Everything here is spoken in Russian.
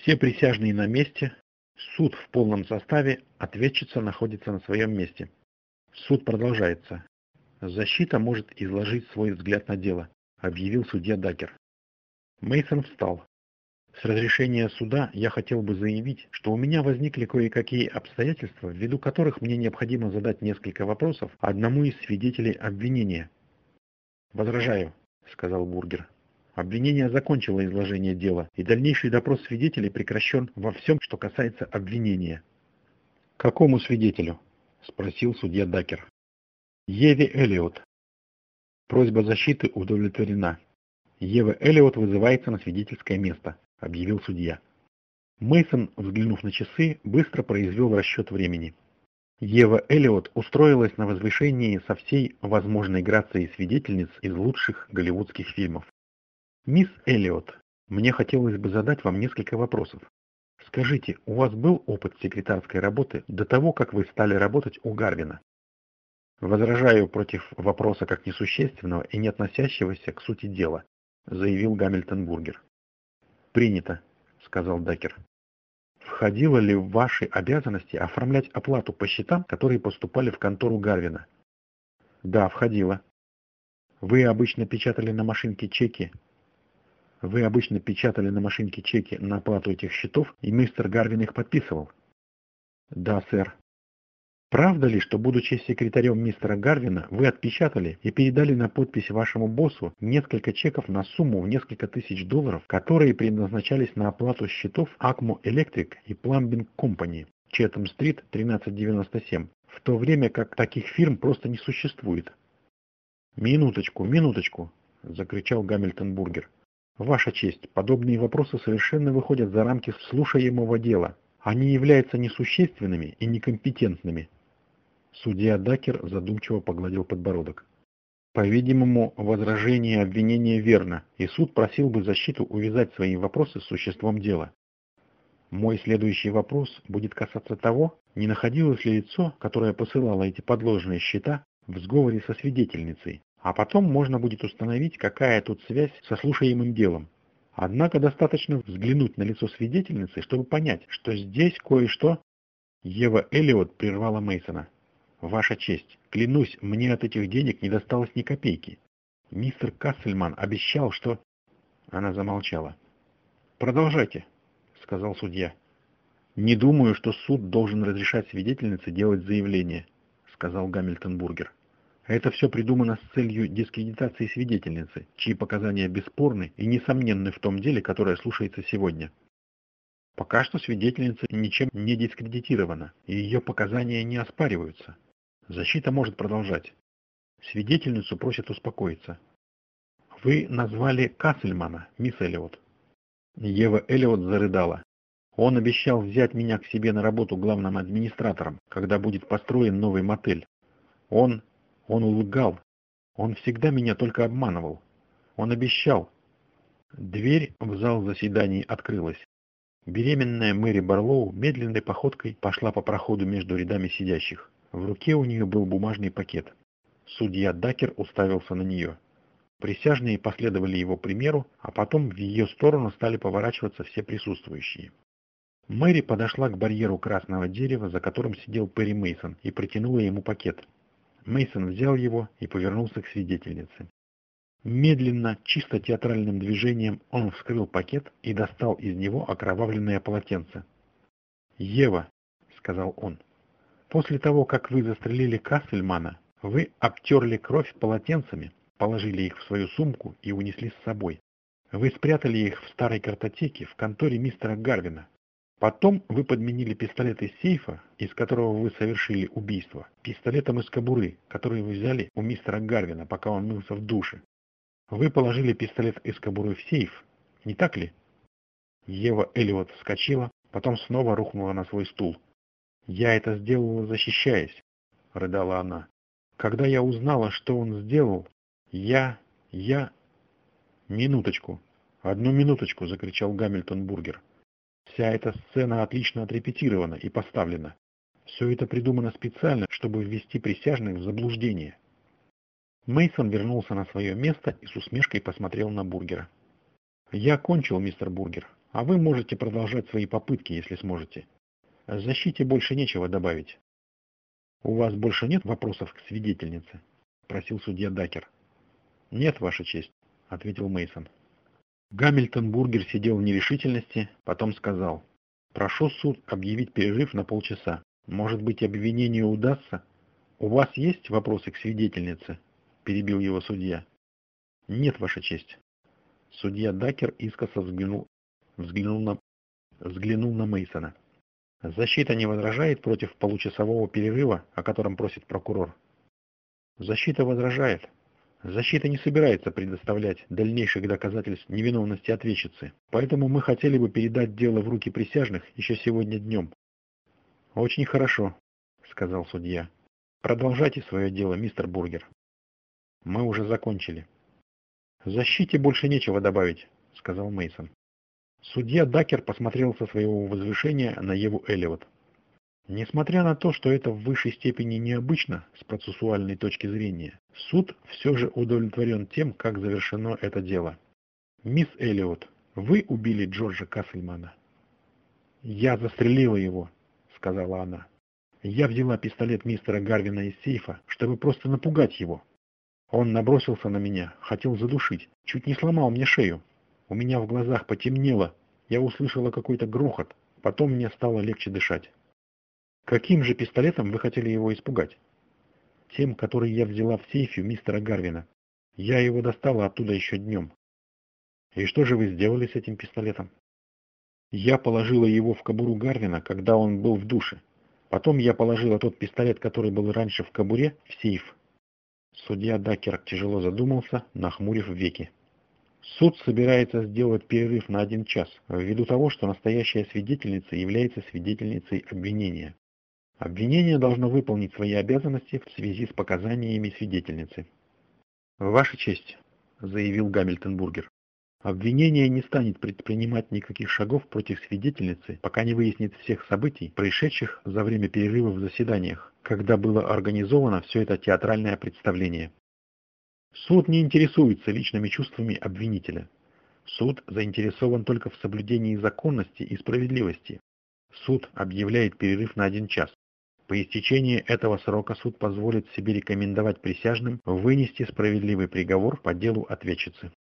Все присяжные на месте. Суд в полном составе. Ответчица находится на своем месте. Суд продолжается. Защита может изложить свой взгляд на дело, объявил судья Дакер. Мейсон встал. С разрешения суда я хотел бы заявить, что у меня возникли кое-какие обстоятельства, ввиду которых мне необходимо задать несколько вопросов одному из свидетелей обвинения. «Возражаю», — сказал Бургер. Обвинение закончило изложение дела, и дальнейший допрос свидетелей прекращен во всем, что касается обвинения. «Какому свидетелю?» — спросил судья Дакер. «Еве Эллиот». Просьба защиты удовлетворена. Ева Эллиот вызывается на свидетельское место, объявил судья. Мейсон, взглянув на часы, быстро произвел расчет времени. Ева Эллиот устроилась на возвышении со всей возможной грацией свидетельниц из лучших голливудских фильмов. «Мисс Эллиот, мне хотелось бы задать вам несколько вопросов. Скажите, у вас был опыт секретарской работы до того, как вы стали работать у Гарвина?» «Возражаю против вопроса как несущественного и не относящегося к сути дела», заявил Гамильтон Бургер. «Принято», сказал Дакер. «Входило ли в ваши обязанности оформлять оплату по счетам, которые поступали в контору Гарвина?» «Да, входило». «Вы обычно печатали на машинке чеки?» «Вы обычно печатали на машинке чеки на оплату этих счетов, и мистер Гарвин их подписывал?» «Да, сэр». «Правда ли, что, будучи секретарем мистера Гарвина, вы отпечатали и передали на подпись вашему боссу несколько чеков на сумму в несколько тысяч долларов, которые предназначались на оплату счетов Acmo Electric и Plumbing Company, Четхэм-стрит, 1397, в то время как таких фирм просто не существует?» «Минуточку, минуточку!» – закричал Гамильтон Бургер. «Ваша честь, подобные вопросы совершенно выходят за рамки слушаемого дела. Они являются несущественными и некомпетентными». Судья Дакер задумчиво погладил подбородок. «По-видимому, возражение обвинения верно, и суд просил бы защиту увязать свои вопросы с существом дела. Мой следующий вопрос будет касаться того, не находилось ли лицо, которое посылало эти подложные счета, в сговоре со свидетельницей, а потом можно будет установить, какая тут связь со слушаемым делом. Однако достаточно взглянуть на лицо свидетельницы, чтобы понять, что здесь кое-что...» Ева Эллиот прервала Мейсона. «Ваша честь, клянусь, мне от этих денег не досталось ни копейки. Мистер Кассельман обещал, что...» Она замолчала. «Продолжайте», — сказал судья. «Не думаю, что суд должен разрешать свидетельнице делать заявление», — сказал Гамильтон Бургер. «Это все придумано с целью дискредитации свидетельницы, чьи показания бесспорны и несомненны в том деле, которое слушается сегодня. Пока что свидетельница ничем не дискредитирована, и ее показания не оспариваются. Защита может продолжать. Свидетельницу просят успокоиться. Вы назвали Кассельмана, мисс Эллиот». Ева Эллиот зарыдала. «Он обещал взять меня к себе на работу главным администратором, когда будет построен новый мотель. Он лгал. Он всегда меня только обманывал. Он обещал». Дверь в зал заседаний открылась. Беременная Мэри Барлоу медленной походкой пошла по проходу между рядами сидящих. В руке у нее был бумажный пакет. Судья Дакер уставился на нее. Присяжные последовали его примеру, а потом в ее сторону стали поворачиваться все присутствующие. Мэри подошла к барьеру красного дерева, за которым сидел Перри Мейсон, и протянула ему пакет. Мейсон взял его и повернулся к свидетельнице. Медленно, чисто театральным движением он вскрыл пакет и достал из него окровавленное полотенце. «Ева», — сказал он, — «после того, как вы застрелили Кассельмана, вы обтерли кровь полотенцами, положили их в свою сумку и унесли с собой. Вы спрятали их в старой картотеке в конторе мистера Гарвина. Потом вы подменили пистолет из сейфа, из которого вы совершили убийство, пистолетом из кобуры, который вы взяли у мистера Гарвина, пока он мылся в душе. Вы положили пистолет из кобуры в сейф, не так ли?» Ева Эллиот вскочила, потом снова рухнула на свой стул. «Я это сделала, защищаясь», — рыдала она. «Когда я узнала, что он сделал, я... «Минуточку, одну минуточку», — закричал Гамильтон Бургер. «Вся эта сцена отлично отрепетирована и поставлена. Все это придумано специально, чтобы ввести присяжных в заблуждение». Мейсон вернулся на свое место и с усмешкой посмотрел на Бургера. «Я кончил, мистер Бургер. А вы можете продолжать свои попытки, если сможете. Защите больше нечего добавить. У вас больше нет вопросов к свидетельнице? Просил судья Дакер. Нет, Ваша честь, ответил Мейсон. Гамильтон Бургер сидел в нерешительности, потом сказал: прошу суд объявить перерыв на полчаса. Может быть, обвинению удастся? У вас есть вопросы к свидетельнице? Перебил его судья. Нет, Ваша честь. Судья Дакер искоса взглянул на Мейсона. Защита не возражает против получасового перерыва, о котором просит прокурор? Защита возражает. Защита не собирается предоставлять дальнейших доказательств невиновности ответчицы, поэтому мы хотели бы передать дело в руки присяжных еще сегодня днем. Очень хорошо, сказал судья. Продолжайте свое дело, мистер Бургер. Мы уже закончили. Защите больше нечего добавить, сказал Мейсон. Судья Дакер посмотрел со своего возвышения на Еву Эллиот. Несмотря на то, что это в высшей степени необычно с процессуальной точки зрения, суд все же удовлетворен тем, как завершено это дело. Мисс Эллиот, вы убили Джорджа Кассельмана? Я застрелила его, сказала она. Я взяла пистолет мистера Гарвина из сейфа, чтобы просто напугать его. Он набросился на меня, хотел задушить, чуть не сломал мне шею. У меня в глазах потемнело, я услышала какой-то грохот, потом мне стало легче дышать. Каким же пистолетом вы хотели его испугать? Тем, который я взяла в сейфе мистера Гарвина. Я его достала оттуда еще днем. И что же вы сделали с этим пистолетом? Я положила его в кобуру Гарвина, когда он был в душе. Потом я положила тот пистолет, который был раньше в кобуре, в сейф. Судья Дакер тяжело задумался, нахмурив веки. Суд собирается сделать перерыв на 1 час, ввиду того, что настоящая свидетельница является свидетельницей обвинения. Обвинение должно выполнить свои обязанности в связи с показаниями свидетельницы. Ваша честь, заявил Гамильтон Бургер, обвинение не станет предпринимать никаких шагов против свидетельницы, пока не выяснит всех событий, происшедших за время перерыва в заседаниях, когда было организовано все это театральное представление. Суд не интересуется личными чувствами обвинителя. Суд заинтересован только в соблюдении законности и справедливости. Суд объявляет перерыв на 1 час. По истечении этого срока суд позволит себе рекомендовать присяжным вынести справедливый приговор по делу ответчицы.